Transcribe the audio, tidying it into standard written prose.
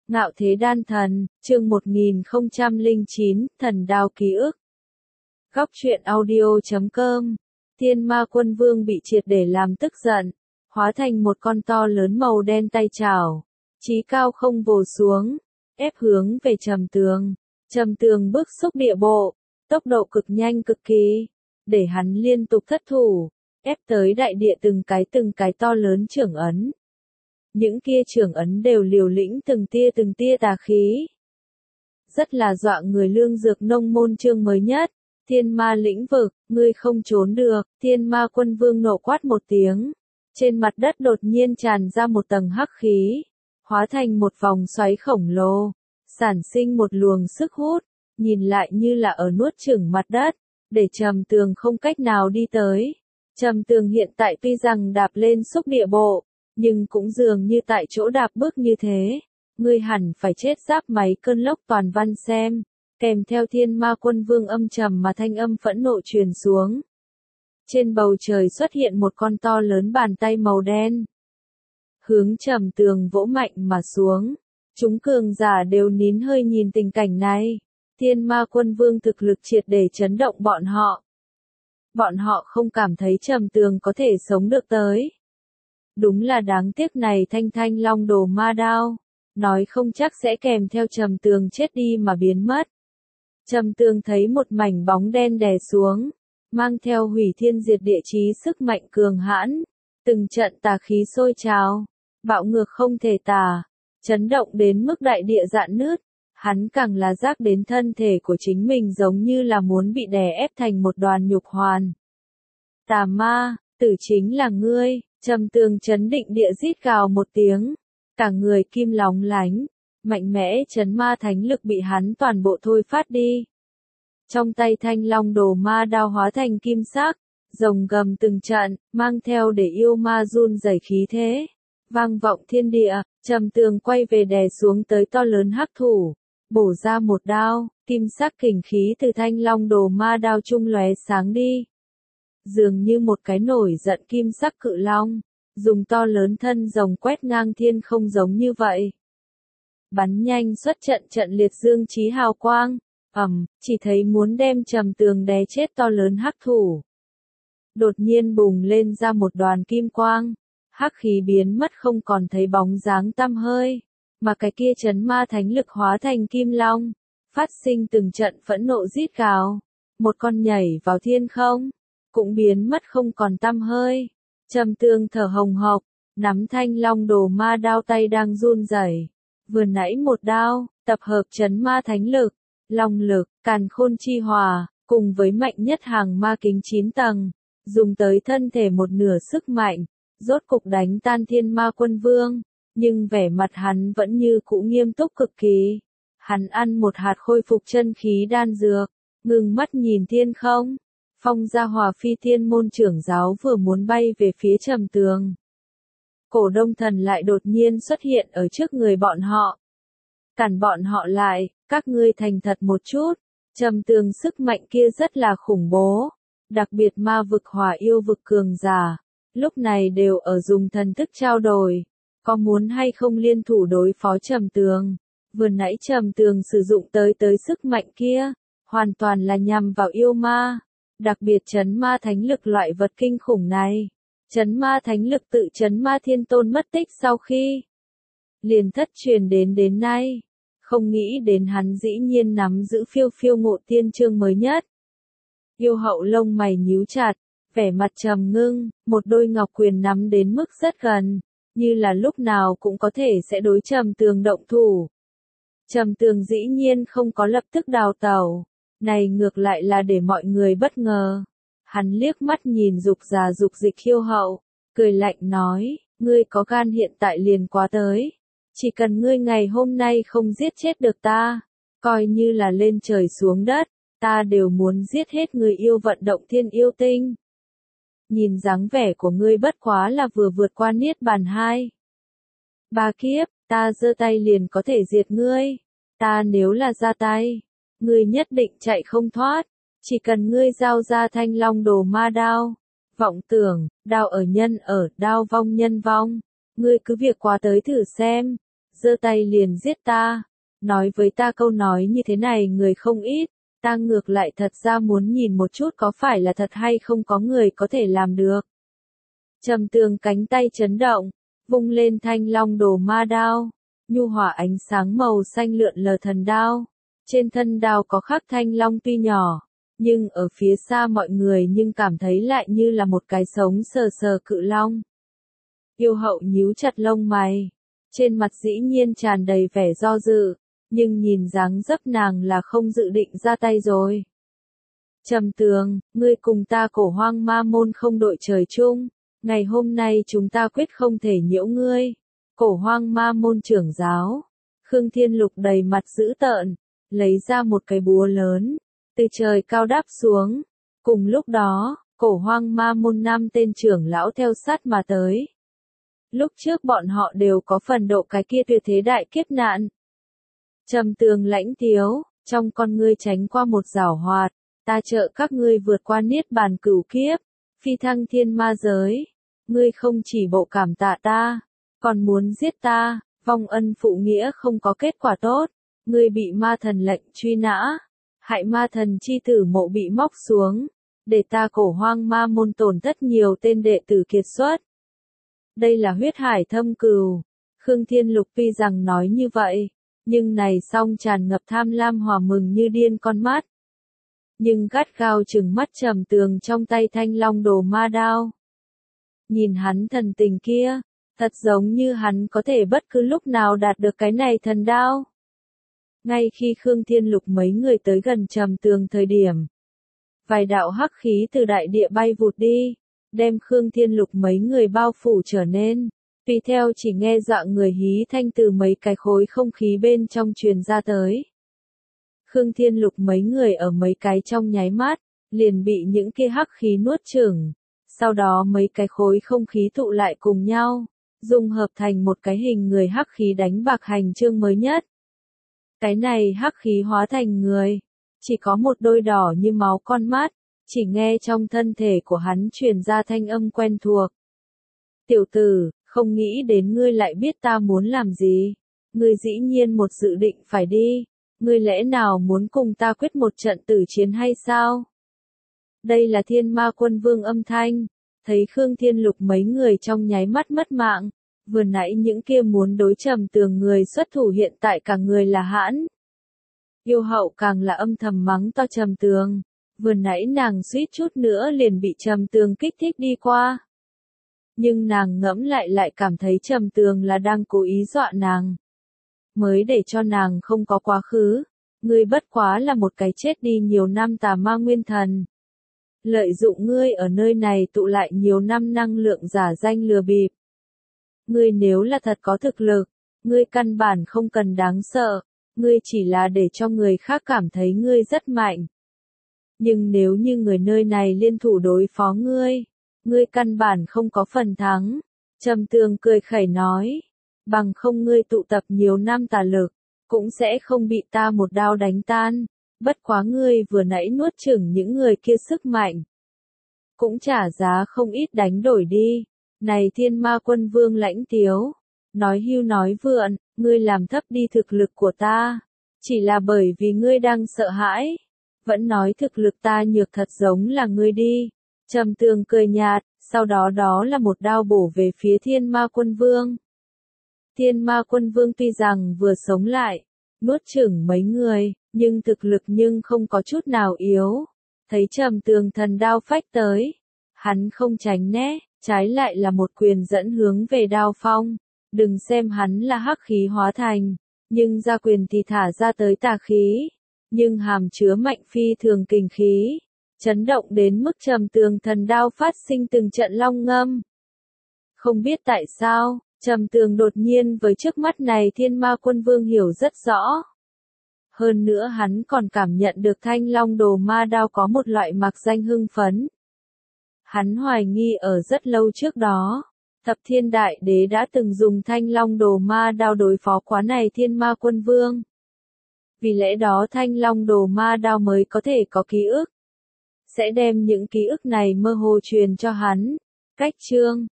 Ngạo Thế Đan Thần, chương 1009, Thần Đao Ký ức. Góc truyện audio.com. Thiên Ma Quân Vương bị triệt để làm tức giận, hóa thành một con to lớn màu đen tay chảo, chí cao không vồ xuống, ép hướng về Trầm Tường. Trầm Tường bước xúc địa bộ, tốc độ cực nhanh cực kỳ, để hắn liên tục thất thủ, ép tới đại địa từng cái to lớn chưởng ấn. Những kia chưởng ấn đều liều lĩnh từng tia tà khí. Rất là dọa người. Lương Dược Nông môn chương mới nhất, Thiên Ma lĩnh vực, ngươi không trốn được. Thiên Ma Quân Vương nộ quát một tiếng. Trên mặt đất đột nhiên tràn ra một tầng hắc khí, hóa thành một vòng xoáy khổng lồ, sản sinh một luồng sức hút, nhìn lại như là ở nuốt chửng mặt đất, để Trầm Tường không cách nào đi tới. Trầm Tường hiện tại tuy rằng đạp lên xúc địa bộ, nhưng cũng dường như tại chỗ đạp bước như thế. Ngươi hẳn phải chết. Giáp máy cơn lốc toàn văn xem, kèm theo Thiên Ma Quân Vương âm trầm mà thanh âm phẫn nộ truyền xuống. Trên bầu trời xuất hiện một con to lớn bàn tay màu đen, hướng Trầm Tường vỗ mạnh mà xuống. Chúng cường giả đều nín hơi nhìn tình cảnh này. Thiên Ma Quân Vương thực lực triệt để chấn động bọn họ. Bọn họ không cảm thấy Trầm Tường có thể sống được tới. Đúng là đáng tiếc này Thanh Long Đồ Ma Đao, nói không chắc sẽ kèm theo Trầm Tường chết đi mà biến mất. Trầm Tường thấy một mảnh bóng đen đè xuống, mang theo hủy thiên diệt địa chí sức mạnh cường hãn, từng trận tà khí sôi trào, bạo ngược không thể tả, chấn động đến mức đại địa rạn nứt. Hắn càng là giác đến thân thể của chính mình giống như là muốn bị đè ép thành một đoàn nhục hoàn. Tà ma, tử chính là ngươi. Trầm Tường chấn định địa rít gào một tiếng, cả người kim lóng lánh, mạnh mẽ chấn ma thánh lực bị hắn toàn bộ thôi phát đi. Trong tay Thanh Long Đồ Ma Đao hóa thành kim sắc, rồng gầm từng trận, mang theo để yêu ma run rẩy khí thế, vang vọng thiên địa. Trầm Tường quay về đè xuống tới to lớn hắc thủ, bổ ra một đao, kim sắc kình khí từ Thanh Long Đồ Ma Đao trung lóe sáng đi. Dường như một cái nổi giận kim sắc cự long, dùng to lớn thân rồng quét ngang thiên không giống như vậy. Bắn nhanh xuất trận liệt dương chí hào quang, chỉ thấy muốn đem Trầm Tường đè chết to lớn hắc thủ. Đột nhiên bùng lên ra một đoàn kim quang, hắc khí biến mất không còn thấy bóng dáng tăm hơi, mà cái kia chấn ma thánh lực hóa thành kim long, phát sinh từng trận phẫn nộ rít gào, một con nhảy vào thiên không, cũng biến mất không còn tăm hơi. Trầm Tường thở hồng hộc, nắm Thanh Long Đồ Ma Đao tay đang run rẩy. Vừa nãy một đao, tập hợp chấn ma thánh lực, long lực, càn khôn chi hòa, cùng với mạnh nhất hàng ma kính 9 tầng, dùng tới thân thể một nửa sức mạnh, rốt cục đánh tan Thiên Ma Quân Vương, nhưng vẻ mặt hắn vẫn như cũ nghiêm túc cực kỳ. Hắn ăn một hạt khôi phục chân khí đan dược, ngừng mắt nhìn thiên không. Phong Gia Hòa Phi Thiên môn trưởng giáo vừa muốn bay về phía Trầm Tường, Cổ Đông Thần lại đột nhiên xuất hiện ở trước người bọn họ. Cản bọn họ lại, các ngươi thành thật một chút. Trầm Tường sức mạnh kia rất là khủng bố, đặc biệt ma vực hỏa yêu vực cường giả, lúc này đều ở dùng thần thức trao đổi, có muốn hay không liên thủ đối phó Trầm Tường. Vừa nãy Trầm Tường sử dụng tới sức mạnh kia, hoàn toàn là nhằm vào yêu ma. Đặc biệt chấn ma thánh lực loại vật kinh khủng này. Chấn ma thánh lực tự chấn ma thiên tôn mất tích sau khi liền thất truyền đến nay. Không nghĩ đến hắn dĩ nhiên nắm giữ phiêu ngộ tiên chương mới nhất. Yêu hậu lông mày nhíu chặt, vẻ mặt trầm ngưng, một đôi ngọc quyền nắm đến mức rất gần, như là lúc nào cũng có thể sẽ đối Trầm Tường động thủ. Trầm Tường dĩ nhiên không có lập tức đào tẩu. Này ngược lại là để mọi người bất ngờ. Hắn liếc mắt nhìn dục già dục dịch Yêu hậu, cười lạnh nói, ngươi có gan hiện tại liền quá tới. Chỉ cần ngươi ngày hôm nay không giết chết được ta, coi như là lên trời xuống đất, ta đều muốn giết hết người yêu vận động thiên yêu tinh. Nhìn dáng vẻ của ngươi bất quá là vừa vượt qua niết bàn 2. 3 kiếp, ta giơ tay liền có thể diệt ngươi. Ta nếu là ra tay, ngươi nhất định chạy không thoát, chỉ cần ngươi giao ra Thanh Long Đồ Ma Đao. Vọng tưởng, đao ở nhân ở, đao vong nhân vong, ngươi cứ việc qua tới thử xem. giơ tay liền giết ta. Nói với ta câu nói như thế này người không ít, ta ngược lại thật ra muốn nhìn một chút có phải là thật hay không có người có thể làm được. Trầm Tường cánh tay chấn động, vung lên thanh long đồ ma đao, nhu hòa ánh sáng màu xanh lượn lờ thần đao. Trên thân đao có khắc thanh long tuy nhỏ, nhưng ở phía xa mọi người nhưng cảm thấy lại như là một cái sống sờ sờ cự long. Yêu hậu nhíu chặt lông mày, trên mặt dĩ nhiên tràn đầy vẻ do dự, nhưng nhìn dáng dấp nàng là không dự định ra tay rồi. Trầm Tường, ngươi cùng ta Cổ Hoang Ma môn không đội trời chung, ngày hôm nay chúng ta quyết không thể nhiễu ngươi. Cổ Hoang Ma môn trưởng giáo, Khương Thiên Lục đầy mặt dữ tợn, lấy ra một cái búa lớn, từ trời cao đáp xuống. Cùng lúc đó, Cổ Hoang Ma môn 5 tên trưởng lão theo sát mà tới. Lúc trước bọn họ đều có phần độ cái kia tuyệt thế đại kiếp nạn. Trầm Tường lãnh tiếu, trong con ngươi tránh qua một giảo hoạt, ta trợ các ngươi vượt qua niết bàn cửu kiếp, phi thăng thiên ma giới. Ngươi không chỉ bộ cảm tạ ta, còn muốn giết ta, vong ân phụ nghĩa không có kết quả tốt. Ngươi bị ma thần lệnh truy nã, hại ma thần chi tử mộ bị móc xuống, để ta Cổ Hoang Ma môn tổn thất nhiều tên đệ tử kiệt xuất. Đây là huyết hải thâm cừu. Khương Thiên Lục tuy rằng nói như vậy, nhưng này song tràn ngập tham lam hòa mừng như điên con mắt. Nhưng gắt gao trừng mắt Trầm Tường trong tay thanh long đồ ma đao. Nhìn hắn thần tình kia, thật giống như hắn có thể bất cứ lúc nào đạt được cái này thần đao. Ngay khi Khương Thiên Lục mấy người tới gần Trầm Tường thời điểm, vài đạo hắc khí từ đại địa bay vụt đi, đem Khương Thiên Lục mấy người bao phủ trở nên. Tùy theo chỉ nghe dọa người hí thanh từ mấy cái khối không khí bên trong truyền ra tới. Khương Thiên Lục mấy người ở mấy cái trong nháy mắt, liền bị những kia hắc khí nuốt chửng. Sau đó mấy cái khối không khí tụ lại cùng nhau, dung hợp thành một cái hình người hắc khí đánh bạc hành chương mới nhất. Cái này hắc khí hóa thành người, chỉ có một đôi đỏ như máu con mắt, chỉ nghe trong thân thể của hắn truyền ra thanh âm quen thuộc. Tiểu tử, không nghĩ đến ngươi lại biết ta muốn làm gì. Ngươi dĩ nhiên một dự định phải đi. Ngươi lẽ nào muốn cùng ta quyết một trận tử chiến hay sao? Đây là Thiên Ma Quân Vương âm thanh. Thấy Khương Thiên Lục mấy người trong nháy mắt mất mạng. Vừa nãy những kia muốn đối Trầm Tường người xuất thủ hiện tại cả người là hãn. Yêu hậu càng là âm thầm mắng to Trầm Tường. Vừa nãy nàng suýt chút nữa liền bị Trầm Tường kích thích đi qua. Nhưng nàng ngẫm lại cảm thấy Trầm Tường là đang cố ý dọa nàng. Mới để cho nàng không có quá khứ. Ngươi bất quá là một cái chết đi nhiều năm tà ma nguyên thần. Lợi dụng ngươi ở nơi này tụ lại nhiều năm năng lượng giả danh lừa bịp. Ngươi nếu là thật có thực lực, ngươi căn bản không cần đáng sợ. Ngươi chỉ là để cho người khác cảm thấy ngươi rất mạnh. Nhưng nếu như người nơi này liên thủ đối phó ngươi, ngươi căn bản không có phần thắng. Trầm Tường cười khẩy nói, bằng không ngươi tụ tập nhiều năm tà lực, cũng sẽ không bị ta một đao đánh tan. Bất quá ngươi vừa nãy nuốt chửng những người kia sức mạnh, cũng trả giá không ít đánh đổi đi. Này Thiên Ma Quân Vương lãnh tiếu, nói hưu nói vượn, ngươi làm thấp đi thực lực của ta, chỉ là bởi vì ngươi đang sợ hãi, vẫn nói thực lực ta nhược thật giống là ngươi đi. Trầm Tường cười nhạt, sau đó đó là một đao bổ về phía Thiên Ma Quân Vương. Thiên Ma Quân Vương tuy rằng vừa sống lại, nuốt chửng mấy người, nhưng thực lực nhưng không có chút nào yếu. Thấy Trầm Tường thần đao phách tới, hắn không tránh né, trái lại là một quyền dẫn hướng về đao phong. Đừng xem hắn là hắc khí hóa thành, nhưng ra quyền thì thả ra tới tà khí, nhưng hàm chứa mạnh phi thường kình khí, chấn động đến mức Trầm Tường thần đao phát sinh từng trận long ngâm. Không biết tại sao, Trầm Tường đột nhiên với trước mắt này Thiên Ma Quân Vương hiểu rất rõ. Hơn nữa hắn còn cảm nhận được thanh long đồ ma đao có một loại mặc danh hưng phấn. Hắn hoài nghi ở rất lâu trước đó, Thập Thiên Đại Đế đã từng dùng thanh long đồ ma đao đối phó quá này Thiên Ma Quân Vương. Vì lẽ đó thanh long đồ ma đao mới có thể có ký ức. Sẽ đem những ký ức này mơ hồ truyền cho hắn. Cách chương